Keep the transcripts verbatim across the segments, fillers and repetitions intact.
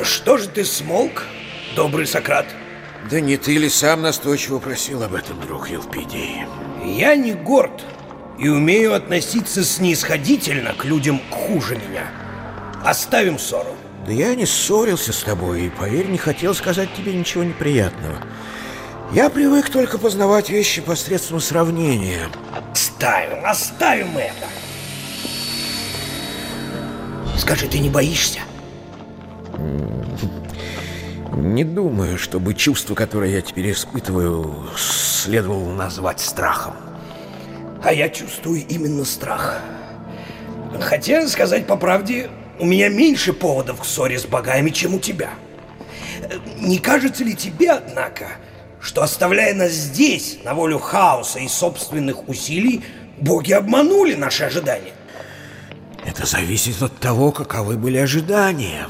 Что же ты смолк, добрый Сократ? Да не ты ли сам настойчиво просил об этом, друг Елпидий? Я не горд и умею относиться снисходительно к людям хуже меня. Оставим ссору. Да я не ссорился с тобой, и, поверь, не хотел сказать тебе ничего неприятного. Я привык только познавать вещи посредством сравнения. Оставим, оставим это. Скажи, ты не боишься? Не думаю, чтобы чувство, которое я теперь испытываю, следовало назвать страхом. А я чувствую именно страх. Хотя, сказать по правде, у меня меньше поводов к ссоре с богами, чем у тебя. Не кажется ли тебе, однако, что, оставляя нас здесь, на волю хаоса и собственных усилий, боги обманули наши ожидания? Это зависит от того, каковы были ожидания.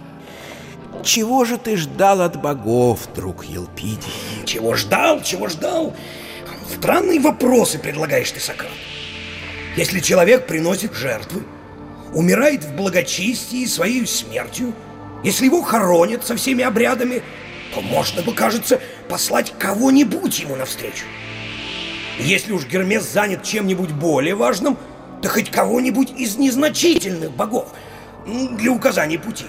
Чего же ты ждал от богов, друг Елпидий? Чего ждал, чего ждал? Странные вопросы предлагаешь ты, Сократ. Если человек приносит жертвы, умирает в благочестии своей смертью, если его хоронят со всеми обрядами, то можно бы, кажется, послать кого-нибудь ему навстречу. Если уж Гермес занят чем-нибудь более важным, то хоть кого-нибудь из незначительных богов для указания пути.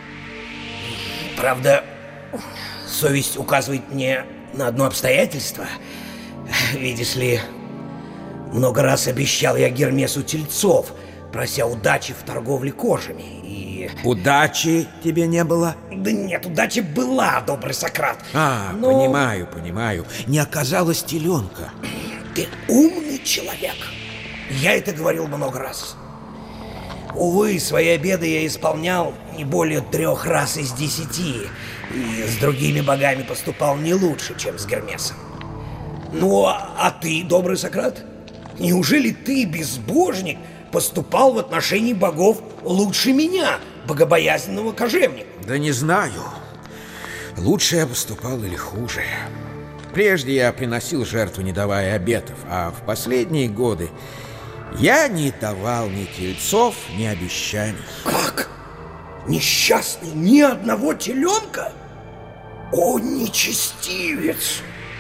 Правда, совесть указывает мне на одно обстоятельство. Видишь ли, много раз обещал я Гермесу тельцов, прося удачи в торговле кожами, и... Удачи тебе не было? Да нет, удача была, добрый Сократ. А, но... понимаю, понимаю. Не оказалось теленка. Ты умный человек. Я это говорил много раз. Увы, свои обеды я исполнял не более трех раз из десяти, и с другими богами поступал не лучше, чем с Гермесом. Ну, а ты, добрый Сократ, неужели ты, безбожник, поступал в отношении богов лучше меня, богобоязненного кожевника? Да не знаю, лучше я поступал или хуже. Прежде я приносил жертву, не давая обетов, а в последние годы я не давал ни тельцов, ни обещаний. Как? Несчастный, ни одного теленка? О, нечестивец!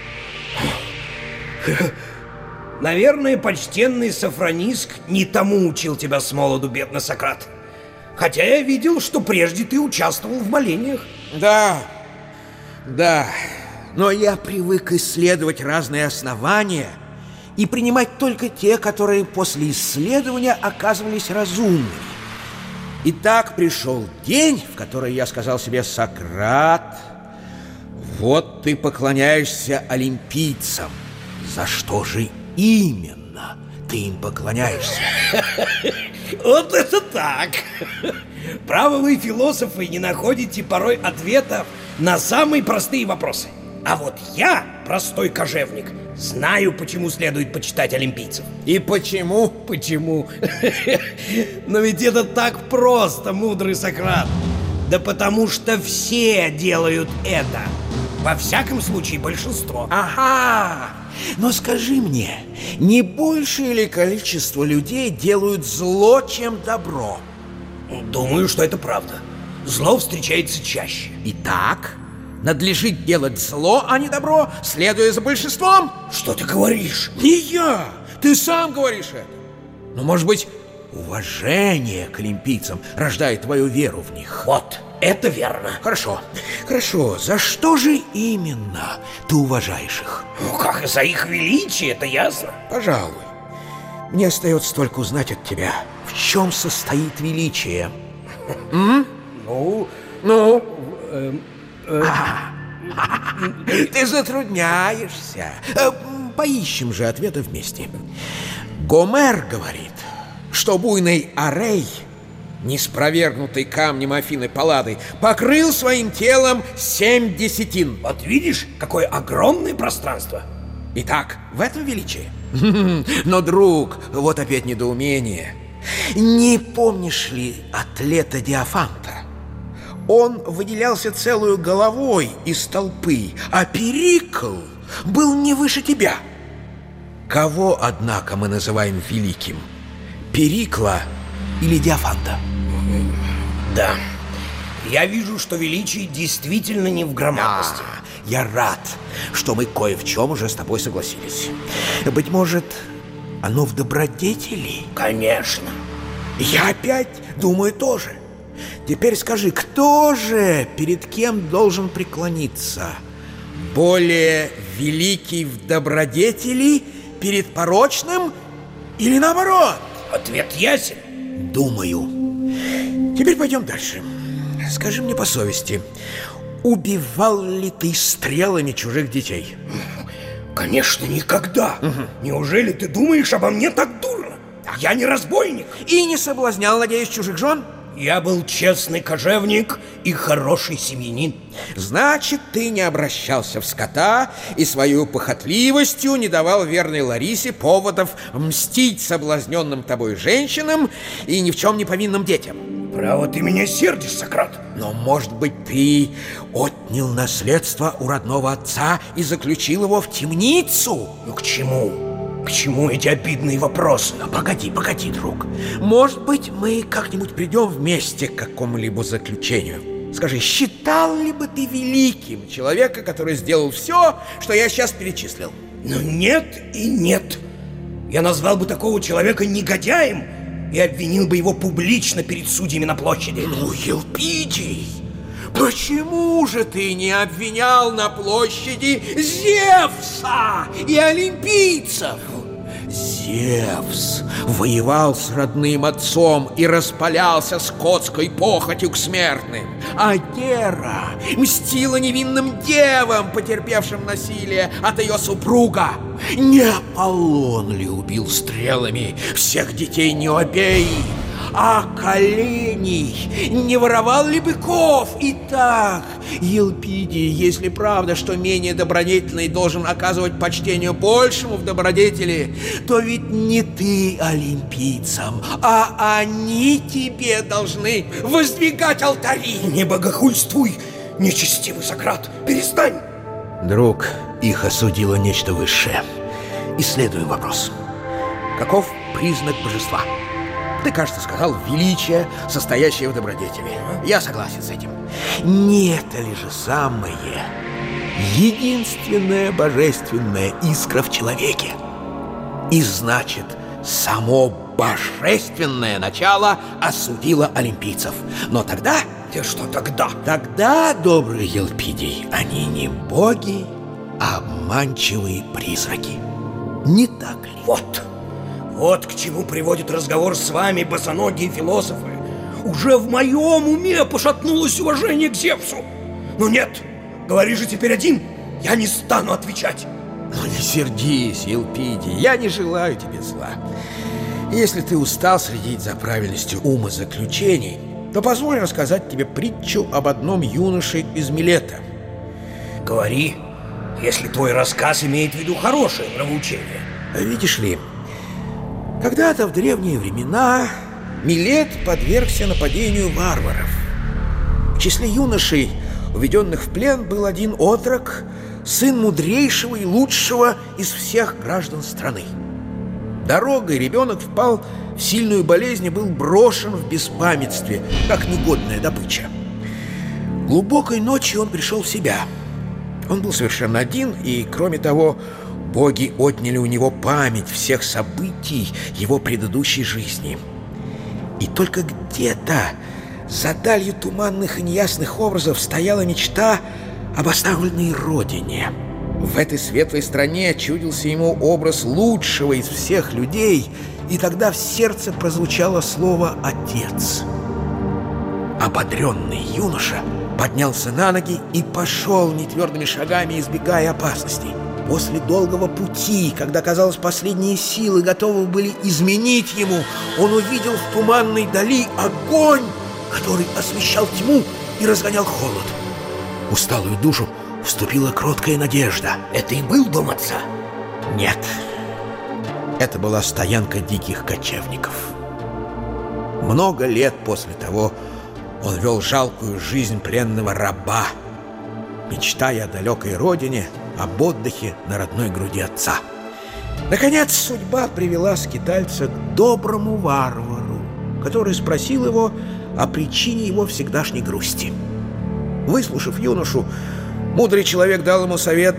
Наверное, почтенный Софрониск не тому учил тебя с молоду, бедный Сократ. Хотя я видел, что прежде ты участвовал в молениях. Да, да, но я привык исследовать разные основания и принимать только те, которые после исследования оказывались разумными. И так пришел день, в который я сказал себе: Сократ, вот ты поклоняешься олимпийцам. За что же именно ты им поклоняешься? Вот это так! Право, вы, философы, не находите порой ответов на самые простые вопросы. А вот я, простой кожевник, знаю, почему следует почитать олимпийцев. И почему? Почему? Но ведь это так просто, мудрый Сократ. Да потому что все делают это. Во всяком случае, большинство. Ага! Но скажи мне, не большее ли количество людей делают зло, чем добро? Думаю, что это правда. Зло встречается чаще. Итак, надлежит делать зло, а не добро, следуя за большинством? Что ты говоришь? Не я! Ты сам говоришь это. Но, может быть, уважение к олимпийцам рождает твою веру в них. Вот, это верно. Хорошо, хорошо. За что же именно ты уважаешь их? Ну, как за их величие, это ясно. Пожалуй. Мне остается только узнать от тебя, в чем состоит величие. М? Ну, ну... Э, э, ты затрудняешься. Поищем же ответы вместе. Гомер говорит, что буйный Арей, неспровергнутый камнем Афины Паллады, покрыл своим телом семь десятин. Вот видишь, какое огромное пространство. Итак, в этом величие. Но, друг, вот опять недоумение. Не помнишь ли атлета Диофанта? Он выделялся целую головой из толпы, а Перикл был не выше тебя. Кого, однако, мы называем великим? Перикла или Диофанта? Да, Я вижу, что величие действительно не в громадности. А, я рад, что мы кое в чем уже с тобой согласились. Быть может, оно в добродетели? Конечно. Я опять думаю тоже. Теперь скажи, кто же перед кем должен преклониться? Более великий в добродетели перед порочным или наоборот? Ответ ясен. Думаю. Теперь пойдем дальше. Скажи мне по совести, убивал ли ты стрелами чужих детей? Конечно, никогда. Угу. Неужели ты думаешь обо мне так дурно? Я не разбойник. И не соблазнял, надеюсь, чужих жен? Я был честный кожевник и хороший семьянин. Значит, ты не обращался в скота и свою похотливостью не давал верной Ларисе поводов мстить соблазненным тобой женщинам и ни в чем не повинным детям. Право, ты меня сердишь, Сократ. Но, может быть, ты отнял наследство у родного отца и заключил его в темницу? Ну к чему? К чему эти обидные вопросы? Ну, погоди, погоди, друг. Может быть, мы как-нибудь придем вместе к какому-либо заключению. Скажи, считал ли бы ты великим человека, который сделал все, что я сейчас перечислил? Ну, нет и нет. Я назвал бы такого человека негодяем и обвинил бы его публично перед судьями на площади. Ну, Елпидий, почему же ты не обвинял на площади Зевса и олимпийцев? Зевс воевал с родным отцом и распалялся скотской похотью к смертным, а Гера мстила невинным девам, потерпевшим насилие от ее супруга. Не Аполлон ли убил стрелами всех детей Необеи, а Колений не воровал ли быков? Итак, Елпидий, если правда, что менее добродетельный должен оказывать почтение большему в добродетели, то ведь не ты олимпийцам, а они тебе должны воздвигать алтари. Не богохульствуй, нечестивый Сократ, перестань. Друг, их осудило нечто высшее. Исследуем вопрос. Каков признак божества? Ты, кажется, сказал величие, состоящее в добродетели. Я согласен с этим. Не это ли же самое единственная божественная искра в человеке? И значит, само божественное начало осудило олимпийцев. Но тогда... Ты что тогда? Тогда, добрый Елпидий, они не боги, а обманчивые призраки. Не так ли? Вот. Вот к чему приводит разговор с вами, босоногие философы. Уже в моем уме пошатнулось уважение к Зевсу. Ну нет, говори же теперь один, я не стану отвечать. Ну не сердись, Елпидий, я не желаю тебе зла. Если ты устал следить за правильностью умозаключений, то позволь рассказать тебе притчу об одном юноше из Милета. Говори, если твой рассказ имеет в виду хорошее нравоучение. Видишь ли, когда-то в древние времена Милет подвергся нападению варваров. В числе юношей, уведенных в плен, был один отрок, сын мудрейшего и лучшего из всех граждан страны. Дорогой ребенок впал в сильную болезнь и был брошен в беспамятстве, как негодная добыча. Глубокой ночью он пришел в себя. Он был совершенно один, и, кроме того, боги отняли у него память всех событий его предыдущей жизни. И только где-то за далью туманных и неясных образов стояла мечта об оставленной родине. В этой светлой стране чудился ему образ лучшего из всех людей, и тогда в сердце прозвучало слово «Отец». Ободренный юноша поднялся на ноги и пошел нетвердыми шагами, избегая опасностей. После долгого пути, когда, казалось, последние силы готовы были изменить ему, он увидел в туманной дали огонь, который освещал тьму и разгонял холод. В усталую душу вступила кроткая надежда. Это и был дом отца? Нет. Это была стоянка диких кочевников. Много лет после того он вел жалкую жизнь пленного раба, мечтая о далекой родине, об отдыхе на родной груди отца. Наконец, судьба привела скитальца к доброму варвару, который спросил его о причине его всегдашней грусти. Выслушав юношу, мудрый человек дал ему совет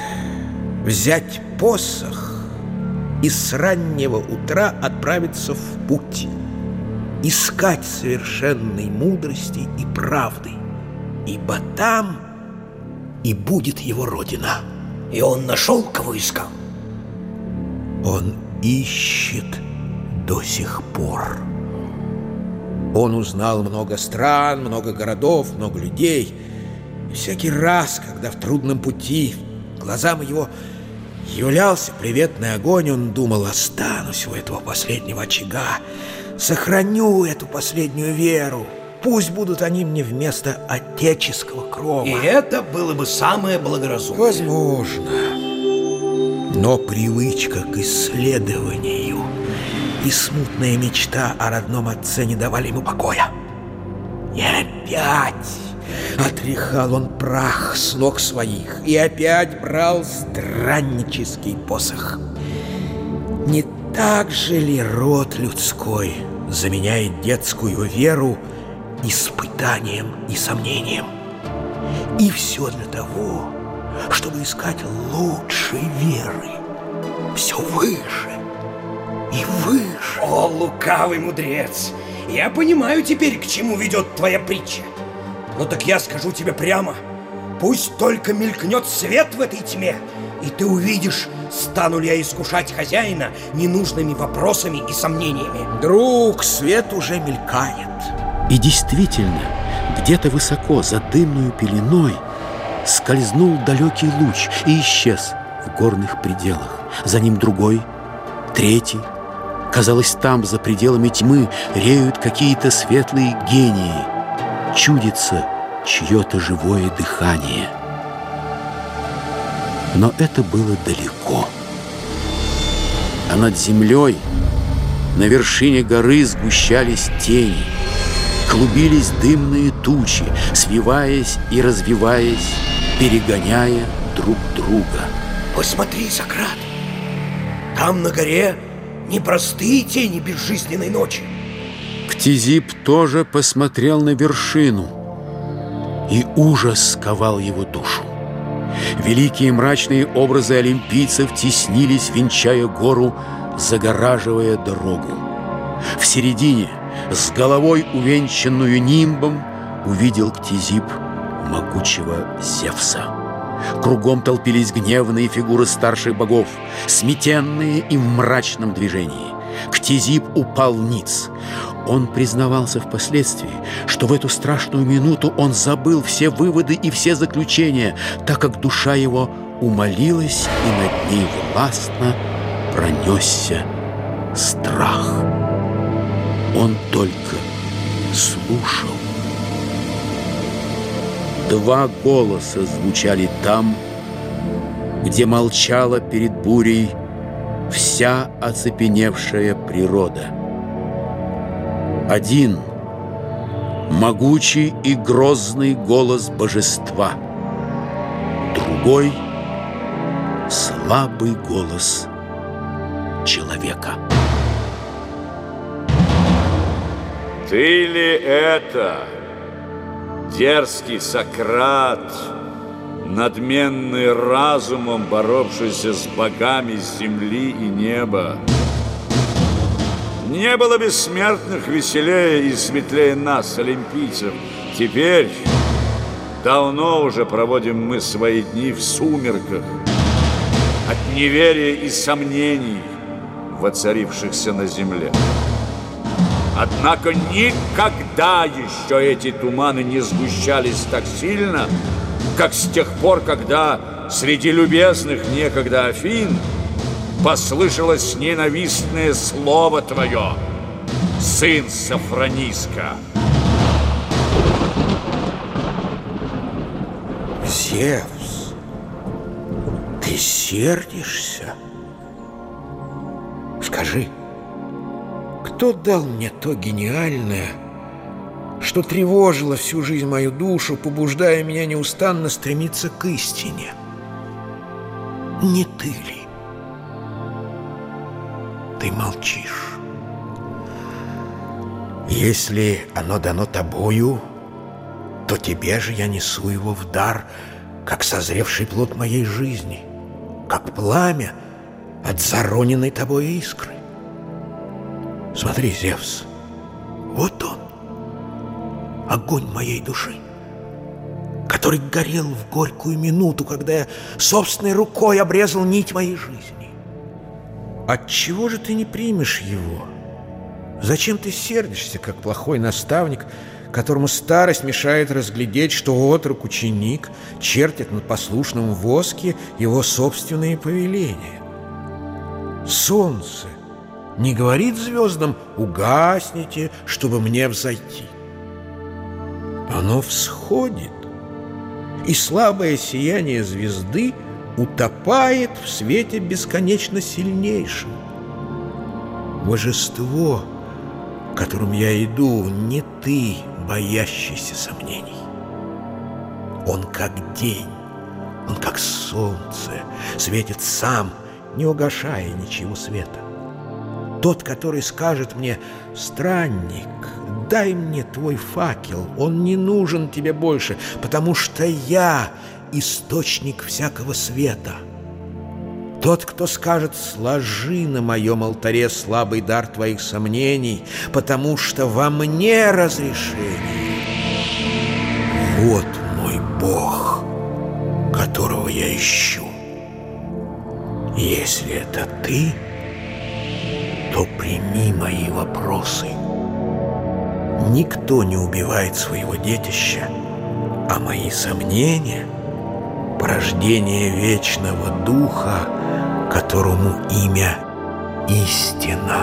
взять посох и с раннего утра отправиться в путь, искать совершенной мудрости и правды, ибо там и будет его родина. И он нашел, кого искал? Он ищет до сих пор. Он узнал много стран, много городов, много людей. И всякий раз, когда в трудном пути глазам его являлся приветный огонь, он думал: останусь у этого последнего очага, сохраню эту последнюю веру. Пусть будут они мне вместо отеческого крова. И это было бы самое благоразумное. Возможно. Но привычка к исследованию и смутная мечта о родном отце не давали ему покоя. И опять отряхал он прах с ног своих и опять брал страннический посох. Не так же ли род людской заменяет детскую веру испытанием и сомнением? И все для того, чтобы искать лучшей веры, все выше и выше. О, лукавый мудрец! Я понимаю теперь, к чему ведет твоя притча. Но так я скажу тебе прямо: пусть только мелькнет свет в этой тьме, и ты увидишь, стану ли я искушать хозяина ненужными вопросами и сомнениями. Друг, свет уже мелькает. И действительно, где-то высоко за дымную пеленой скользнул далекий луч и исчез в горных пределах. За ним другой, третий. Казалось, там, за пределами тьмы, реют какие-то светлые гении. Чудится чье-то живое дыхание. Но это было далеко. А над землей, на вершине горы, сгущались тени. Клубились дымные тучи, свиваясь и развиваясь, перегоняя друг друга. Посмотри, Сократ, там на горе непростые тени безжизненной ночи. Ктизип тоже посмотрел на вершину, и ужас сковал его душу. Великие мрачные образы олимпийцев теснились, венчая гору, загораживая дорогу. В середине, с головой увенчанную нимбом, увидел Ктизип могучего Зевса. Кругом толпились гневные фигуры старших богов, сметенные и в мрачном движении. Ктизип упал ниц. Он признавался впоследствии, что в эту страшную минуту он забыл все выводы и все заключения, так как душа его умолилась, и над ней властно пронесся страх. Он только слушал. Два голоса звучали там, где молчала перед бурей вся оцепеневшая природа. Один — могучий и грозный голос божества, другой — слабый голос человека. Ты ли это, дерзкий Сократ, надменный разумом, боровшийся с богами земли и неба? Не было бессмертных веселее и светлее нас, олимпийцев. Теперь давно уже проводим мы свои дни в сумерках от неверия и сомнений, воцарившихся на земле. Однако никогда еще эти туманы не сгущались так сильно, как с тех пор, когда среди любезных некогда Афин послышалось ненавистное слово твое, сын Софрониска. Зевс, ты сердишься? Скажи, кто дал мне то гениальное, что тревожило всю жизнь мою душу, побуждая меня неустанно стремиться к истине? Не ты ли? Ты молчишь. Если оно дано тобою, то тебе же я несу его в дар, как созревший плод моей жизни, как пламя от зароненной тобой искры. Смотри, Зевс, вот он, огонь моей души, который горел в горькую минуту, когда я собственной рукой обрезал нить моей жизни. Отчего же ты не примешь его? Зачем ты сердишься, как плохой наставник, которому старость мешает разглядеть, что отрок ученик чертит на послушном воске его собственные повеления? Солнце не говорит звездам: угасните, чтобы мне взойти. Оно всходит, и слабое сияние звезды утопает в свете бесконечно сильнейшем. Божество, к которому я иду, не ты, боящийся сомнений. Он как день, он как солнце, светит сам, не угашая ничего света. Тот, который скажет мне: странник, дай мне твой факел, он не нужен тебе больше, потому что я источник всякого света. Тот, кто скажет: сложи на моем алтаре слабый дар твоих сомнений, потому что во мне разрешение. Вот мой Бог, которого я ищу. Если это ты, то прими мои вопросы. Никто не убивает своего детища, а мои сомнения — порождение вечного духа, которому имя истина.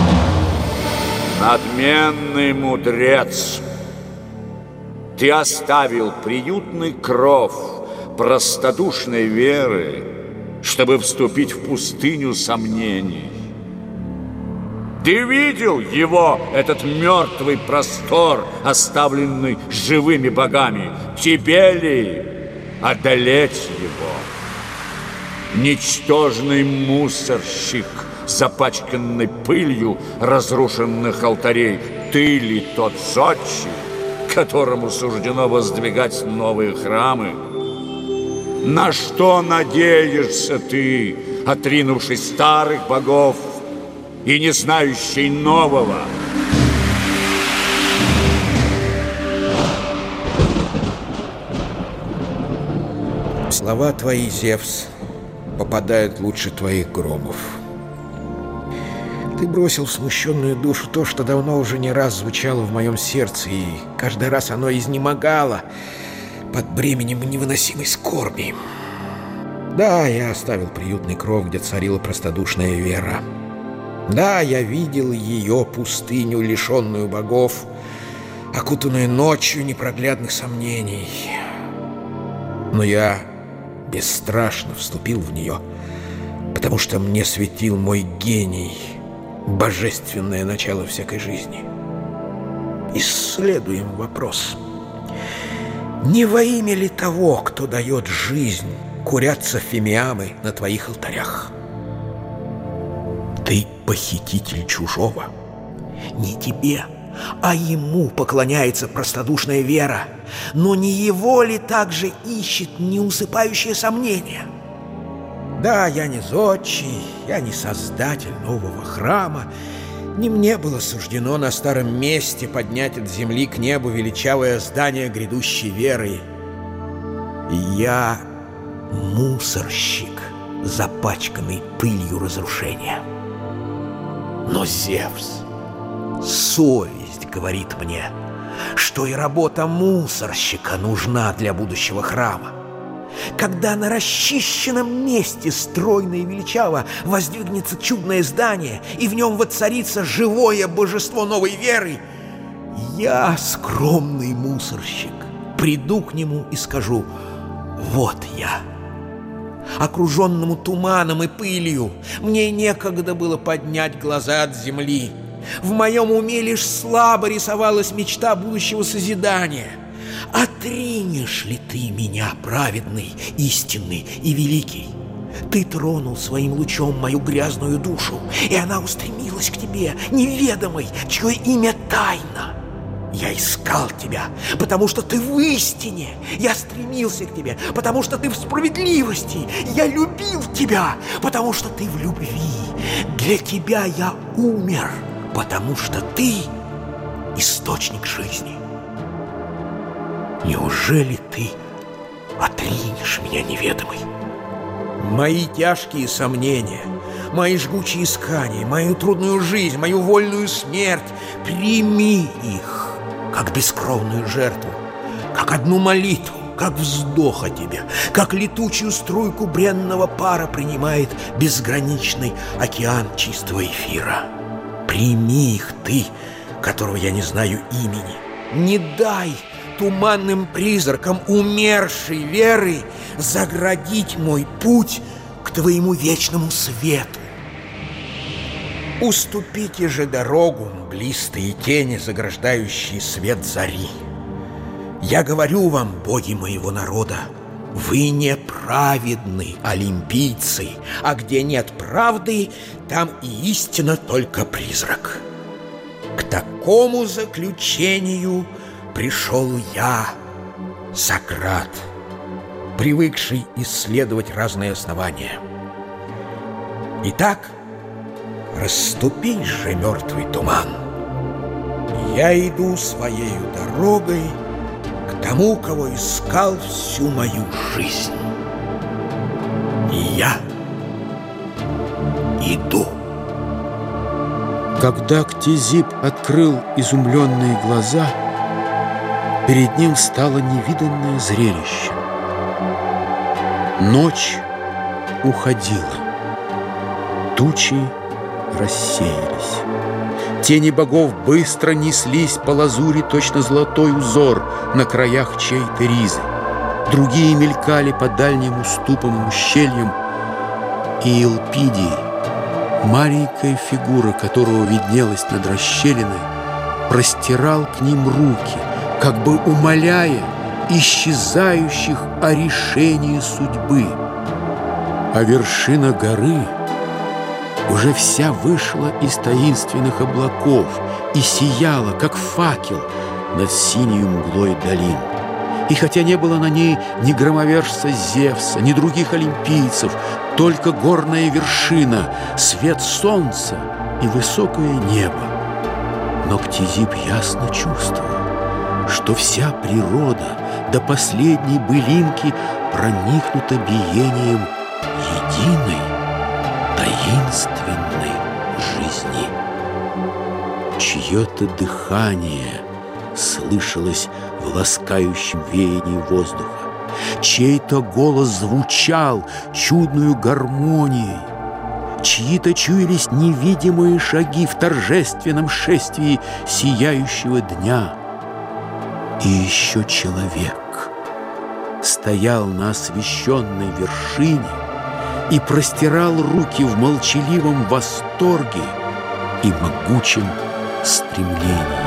Надменный мудрец, ты оставил приютный кров простодушной веры, чтобы вступить в пустыню сомнений. Ты видел его, этот мертвый простор, оставленный живыми богами? Тебе ли одолеть его? Ничтожный мусорщик, запачканный пылью разрушенных алтарей, ты ли тот зодчий, которому суждено воздвигать новые храмы? На что надеешься ты, отринувший старых богов и не знающий нового? Слова твои, Зевс, попадают лучше твоих громов. Ты бросил в смущенную душу то, что давно уже не раз звучало в моем сердце, и каждый раз оно изнемогало под бременем невыносимой скорби. Да, я оставил приютный кров, где царила простодушная вера. Да, я видел ее пустыню, лишенную богов, окутанную ночью непроглядных сомнений. Но я бесстрашно вступил в нее, потому что мне светил мой гений, божественное начало всякой жизни. Исследуем вопрос. Не во имя ли того, кто дает жизнь, курятся фимиамы на твоих алтарях? Ты похититель чужого. Не тебе, а ему поклоняется простодушная вера. Но не его ли также ищет неусыпающее сомнение? Да, я не зодчий, я не создатель нового храма. Не мне было суждено на старом месте поднять от земли к небу величавое здание грядущей веры. Я мусорщик, запачканный пылью разрушения. Но Зевс, совесть говорит мне, что и работа мусорщика нужна для будущего храма. Когда на расчищенном месте стройно и величаво воздвигнется чудное здание, и в нем воцарится живое божество новой веры, я, скромный мусорщик, приду к нему и скажу: вот я. Окруженному туманом и пылью, мне некогда было поднять глаза от земли. В моем уме лишь слабо рисовалась мечта будущего созидания. Отринешь ли ты меня, праведный, истинный и великий? Ты тронул своим лучом мою грязную душу, и она устремилась к тебе, неведомой, чье имя тайна. Я искал тебя, потому что ты в истине. Я стремился к тебе, потому что ты в справедливости. Я любил тебя, потому что ты в любви. Для тебя я умер, потому что ты источник жизни. Неужели ты отринешь меня, неведомый? Мои тяжкие сомнения, мои жгучие искания, мою трудную жизнь, мою вольную смерть, прими их как бескровную жертву, как одну молитву, как вздох о тебе, как летучую струйку бренного пара принимает безграничный океан чистого эфира. Прими их ты, которого я не знаю имени. Не дай туманным призракам умершей веры заградить мой путь к твоему вечному свету. Уступите же дорогу мглистые тени, заграждающие свет зари. Я говорю вам, боги моего народа, вы неправедны, олимпийцы, а где нет правды, там и истина только призрак. К такому заключению пришел я, Сократ, привыкший исследовать разные основания. Итак, расступись же, мертвый туман. Я иду своей дорогой к тому, кого искал всю мою жизнь. И я иду. Когда Ктизип открыл изумленные глаза, перед ним стало невиданное зрелище. Ночь уходила, тучи рассеялись. Тени богов быстро неслись по лазури, точно золотой узор на краях чьей-то ризы. Другие мелькали по дальним уступам и ущельям, и Элпидий, маленькая фигура которого виднелась над расщелиной, простирал к ним руки, как бы умоляя исчезающих о решении судьбы. А вершина горы уже вся вышла из таинственных облаков и сияла, как факел, над синей мглой долин. И хотя не было на ней ни громовержца Зевса, ни других олимпийцев, только горная вершина, свет солнца и высокое небо, но Ктизип ясно чувствовал, что вся природа до последней былинки проникнута биением единой таинственной жизни. Чье-то дыхание слышалось в ласкающем веянии воздуха. Чей-то голос звучал чудную гармонией. Чьи-то чуялись невидимые шаги в торжественном шествии сияющего дня. И еще человек стоял на освещенной вершине и простирал руки в молчаливом восторге и могучем стремлении.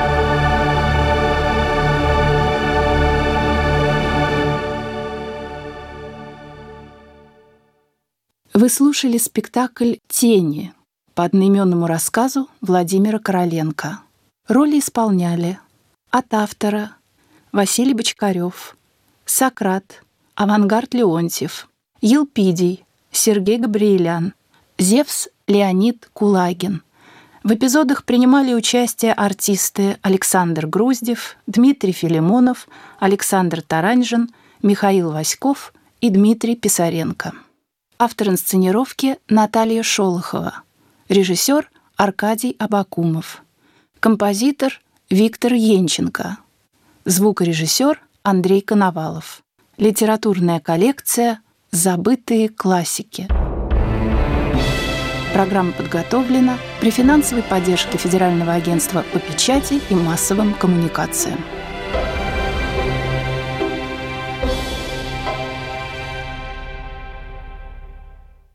Вы слушали спектакль «Тени» по одноименному рассказу Владимира Короленко. Роли исполняли от автора Василий Бочкарев, Сократ, Авангард Леонтьев, Елпидий, Сергей Габриэлян, Зевс Леонид Кулагин. В эпизодах принимали участие артисты Александр Груздев, Дмитрий Филимонов, Александр Таранжин, Михаил Васьков и Дмитрий Писаренко. Автор инсценировки Наталья Шолохова. Режиссер Аркадий Абакумов. Композитор Виктор Енченко. Звукорежиссер Андрей Коновалов. Литературная коллекция «Забытые классики». Программа подготовлена при финансовой поддержке Федерального агентства по печати и массовым коммуникациям.